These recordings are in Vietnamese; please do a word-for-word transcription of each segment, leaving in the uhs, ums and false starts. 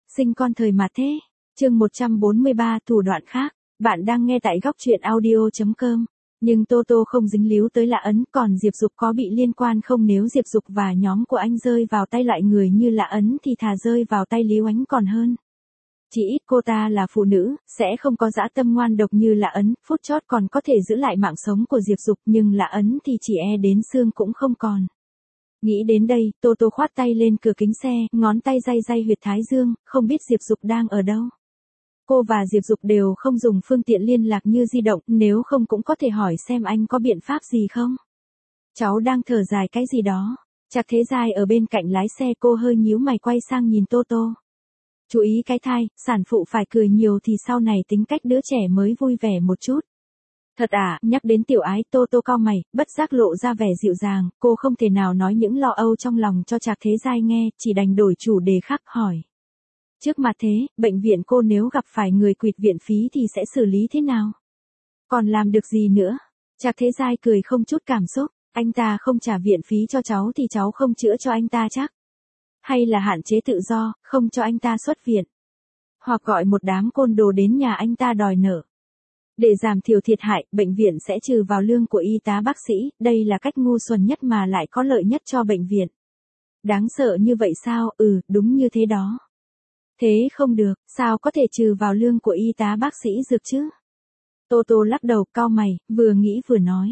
Sinh con thời mà thế. Chương một trăm bốn mươi ba thủ đoạn khác. Bạn đang nghe tại góc truyện audio chấm com. Nhưng Tô Tô không dính líu tới Lã Ấn, còn Diệp Dục có bị liên quan không? Nếu Diệp Dục và nhóm của anh rơi vào tay loại người như Lã Ấn thì thà rơi vào tay Lý Oánh còn hơn. Chỉ ít cô ta là phụ nữ, sẽ không có dã tâm ngoan độc như Lã Ấn, phút chót còn có thể giữ lại mạng sống của Diệp Dục, nhưng Lã Ấn thì chỉ e đến xương cũng không còn. Nghĩ đến đây, Tô Tô khoát tay lên cửa kính xe, ngón tay day day huyệt thái dương, không biết Diệp Dục đang ở đâu. Cô và Diệp Dục đều không dùng phương tiện liên lạc như di động, nếu không cũng có thể hỏi xem anh có biện pháp gì không. Cháu đang thở dài cái gì đó. Trạc Thế Giai ở bên cạnh lái xe, cô hơi nhíu mày quay sang nhìn Tô Tô. Chú ý cái thai, sản phụ phải cười nhiều thì sau này tính cách đứa trẻ mới vui vẻ một chút. Thật à, nhắc đến tiểu ái, Tô Tô cau mày, bất giác lộ ra vẻ dịu dàng, cô không thể nào nói những lo âu trong lòng cho Trạc Thế Giai nghe, chỉ đành đổi chủ đề khác hỏi. Trước mặt thế, bệnh viện cô nếu gặp phải người quỵt viện phí thì sẽ xử lý thế nào? Còn làm được gì nữa? Trạc Thế Giai cười không chút cảm xúc, anh ta không trả viện phí cho cháu thì cháu không chữa cho anh ta chắc. Hay là hạn chế tự do, không cho anh ta xuất viện. Hoặc gọi một đám côn đồ đến nhà anh ta đòi nợ. Để giảm thiểu thiệt hại, bệnh viện sẽ trừ vào lương của y tá bác sĩ, đây là cách ngu xuẩn nhất mà lại có lợi nhất cho bệnh viện. Đáng sợ như vậy sao? Ừ, đúng như thế đó. Thế không được, sao có thể trừ vào lương của y tá bác sĩ dược chứ? Tô Tô lắc đầu cau mày, vừa nghĩ vừa nói.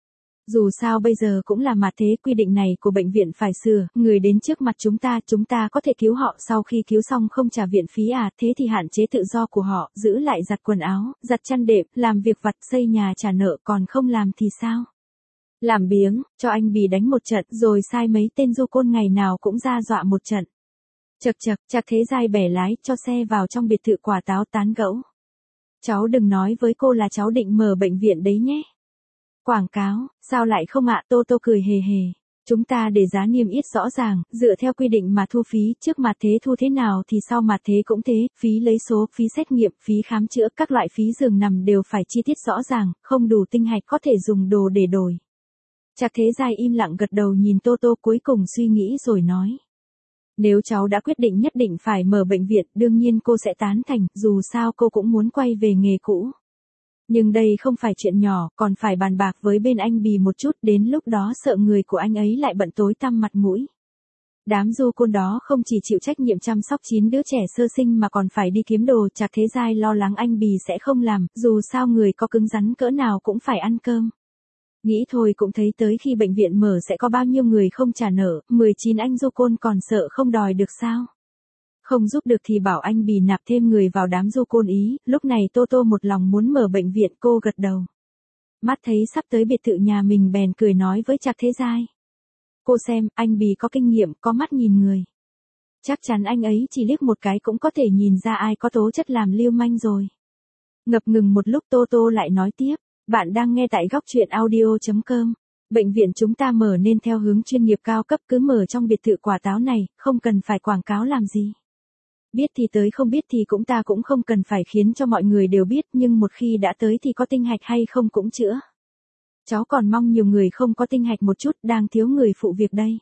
Dù sao bây giờ cũng là mặt thế, quy định này của bệnh viện phải sửa, người đến trước mặt chúng ta, chúng ta có thể cứu họ, sau khi cứu xong không trả viện phí à, thế thì hạn chế tự do của họ, giữ lại giặt quần áo, giặt chăn đệm, làm việc vặt, xây nhà trả nợ, còn không làm thì sao? Làm biếng, cho anh Bì đánh một trận, rồi sai mấy tên du côn ngày nào cũng ra dọa một trận. Chật chật, Trạc Thế Giai bẻ lái, cho xe vào trong biệt thự Quả Táo tán gẫu. Cháu đừng nói với cô là cháu định mở bệnh viện đấy nhé. Quảng cáo, sao lại không ạ? Tô Tô cười hề hề. Chúng ta để giá niêm yết rõ ràng, dựa theo quy định mà thu phí, trước mặt thế thu thế nào thì sau mặt thế cũng thế, phí lấy số, phí xét nghiệm, phí khám chữa, các loại phí giường nằm đều phải chi tiết rõ ràng, không đủ tinh hạch có thể dùng đồ để đổi. Trạc Thế Giai im lặng gật đầu nhìn Tô Tô, cuối cùng suy nghĩ rồi nói. Nếu cháu đã quyết định nhất định phải mở bệnh viện, đương nhiên cô sẽ tán thành, dù sao cô cũng muốn quay về nghề cũ. Nhưng đây không phải chuyện nhỏ, còn phải bàn bạc với bên anh Bì một chút, đến lúc đó sợ người của anh ấy lại bận tối tăm mặt mũi. Đám du côn đó không chỉ chịu trách nhiệm chăm sóc chín đứa trẻ sơ sinh mà còn phải đi kiếm đồ. Trạc Thế Giai lo lắng anh Bì sẽ không làm, dù sao người có cứng rắn cỡ nào cũng phải ăn cơm. Nghĩ thôi cũng thấy tới khi bệnh viện mở sẽ có bao nhiêu người không trả nợ, mười chín anh du côn còn sợ không đòi được sao? Không giúp được thì bảo anh Bì nạp thêm người vào đám du côn ý, lúc này Tô Tô một lòng muốn mở bệnh viện, cô gật đầu. Mắt thấy sắp tới biệt thự nhà mình bèn cười nói với Trạc Thế Giai. Cô xem, anh Bì có kinh nghiệm, có mắt nhìn người. Chắc chắn anh ấy chỉ liếc một cái cũng có thể nhìn ra ai có tố chất làm lưu manh rồi. Ngập ngừng một lúc Tô Tô lại nói tiếp. Bạn đang nghe tại góc truyện audio chấm com. Bệnh viện chúng ta mở nên theo hướng chuyên nghiệp cao cấp, cứ mở trong biệt thự Quả Táo này, không cần phải quảng cáo làm gì. Biết thì tới, không biết thì cũng ta cũng không cần phải khiến cho mọi người đều biết, nhưng một khi đã tới thì có tinh hạch hay không cũng chữa. Cháu còn mong nhiều người không có tinh hạch một chút, đang thiếu người phụ việc đây.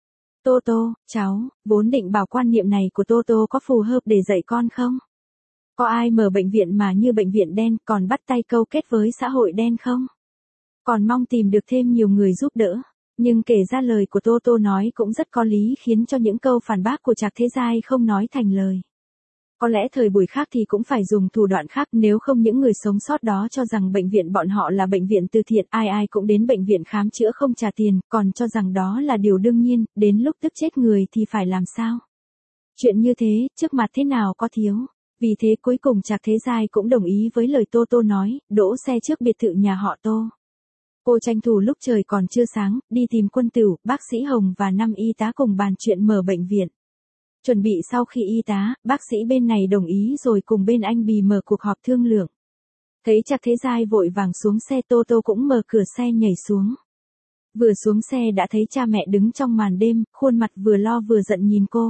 Tô Tô, cháu, vốn định bảo quan niệm này của Tô Tô có phù hợp để dạy con không? Có ai mở bệnh viện mà như bệnh viện đen, còn bắt tay câu kết với xã hội đen không? Còn mong tìm được thêm nhiều người giúp đỡ. Nhưng kể ra lời của Tô Tô nói cũng rất có lý, khiến cho những câu phản bác của Trạc Thế Giai không nói thành lời. Có lẽ thời buổi khác thì cũng phải dùng thủ đoạn khác, nếu không những người sống sót đó cho rằng bệnh viện bọn họ là bệnh viện từ thiện, ai ai cũng đến bệnh viện khám chữa không trả tiền, còn cho rằng đó là điều đương nhiên, đến lúc tức chết người thì phải làm sao? Chuyện như thế, trước mặt thế nào có thiếu? Vì thế cuối cùng Trạc Thế Giai cũng đồng ý với lời Tô Tô nói, đỗ xe trước biệt thự nhà họ Tô. Cô tranh thủ lúc trời còn chưa sáng, đi tìm Quân Tửu, bác sĩ Hồng và năm y tá cùng bàn chuyện mở bệnh viện. Chuẩn bị sau khi y tá, bác sĩ bên này đồng ý rồi cùng bên anh Bì mở cuộc họp thương lượng. Thấy Trạc Thế Giai vội vàng xuống xe, Tô Tô cũng mở cửa xe nhảy xuống. Vừa xuống xe đã thấy cha mẹ đứng trong màn đêm, khuôn mặt vừa lo vừa giận nhìn cô.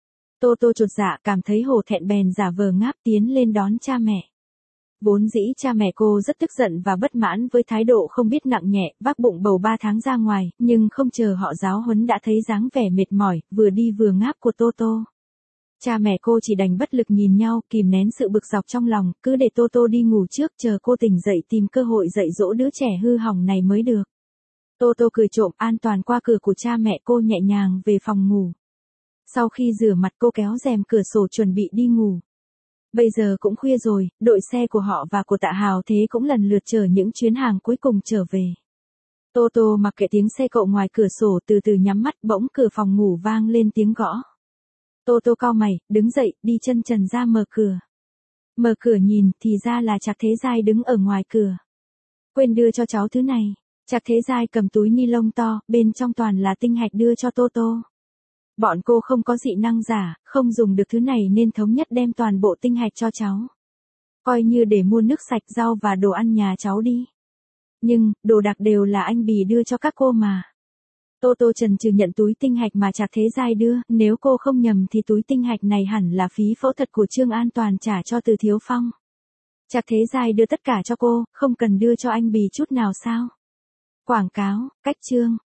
Tô Tô chột dạ, cảm thấy hổ thẹn bèn giả vờ ngáp tiến lên đón cha mẹ. Vốn dĩ cha mẹ cô rất tức giận và bất mãn với thái độ không biết nặng nhẹ, vác bụng bầu ba tháng ra ngoài, nhưng không chờ họ giáo huấn đã thấy dáng vẻ mệt mỏi, vừa đi vừa ngáp của Tô Tô. Cha mẹ cô chỉ đành bất lực nhìn nhau, kìm nén sự bực dọc trong lòng, cứ để Tô Tô đi ngủ trước, chờ cô tỉnh dậy tìm cơ hội dạy dỗ đứa trẻ hư hỏng này mới được. Tô Tô cười trộm an toàn qua cửa của cha mẹ cô, nhẹ nhàng về phòng ngủ. Sau khi rửa mặt cô kéo rèm cửa sổ chuẩn bị đi ngủ. Bây giờ cũng khuya rồi, đội xe của họ và của Tạ Hào Thế cũng lần lượt chở những chuyến hàng cuối cùng trở về. Tô Tô mặc kệ tiếng xe cộ ngoài cửa sổ, từ từ nhắm mắt, bỗng cửa phòng ngủ vang lên tiếng gõ. Tô Tô cau mày, đứng dậy, đi chân trần ra mở cửa. Mở cửa nhìn, thì ra là Trạc Thế Giai đứng ở ngoài cửa. Quên đưa cho cháu thứ này. Trạc Thế Giai cầm túi ni lông to, bên trong toàn là tinh hạch đưa cho Tô Tô. Bọn cô không có dị năng giả, không dùng được thứ này nên thống nhất đem toàn bộ tinh hạch cho cháu. Coi như để mua nước sạch, rau và đồ ăn nhà cháu đi. Nhưng, đồ đặc đều là anh Bì đưa cho các cô mà. Tô Tô chần chừ nhận túi tinh hạch mà Trạc Thế Giai đưa, nếu cô không nhầm thì túi tinh hạch này hẳn là phí phẫu thuật của Trương An Toàn trả cho Từ Thiếu Phong. Trạc Thế Giai đưa tất cả cho cô, không cần đưa cho anh Bì chút nào sao? Quảng cáo, cách chương.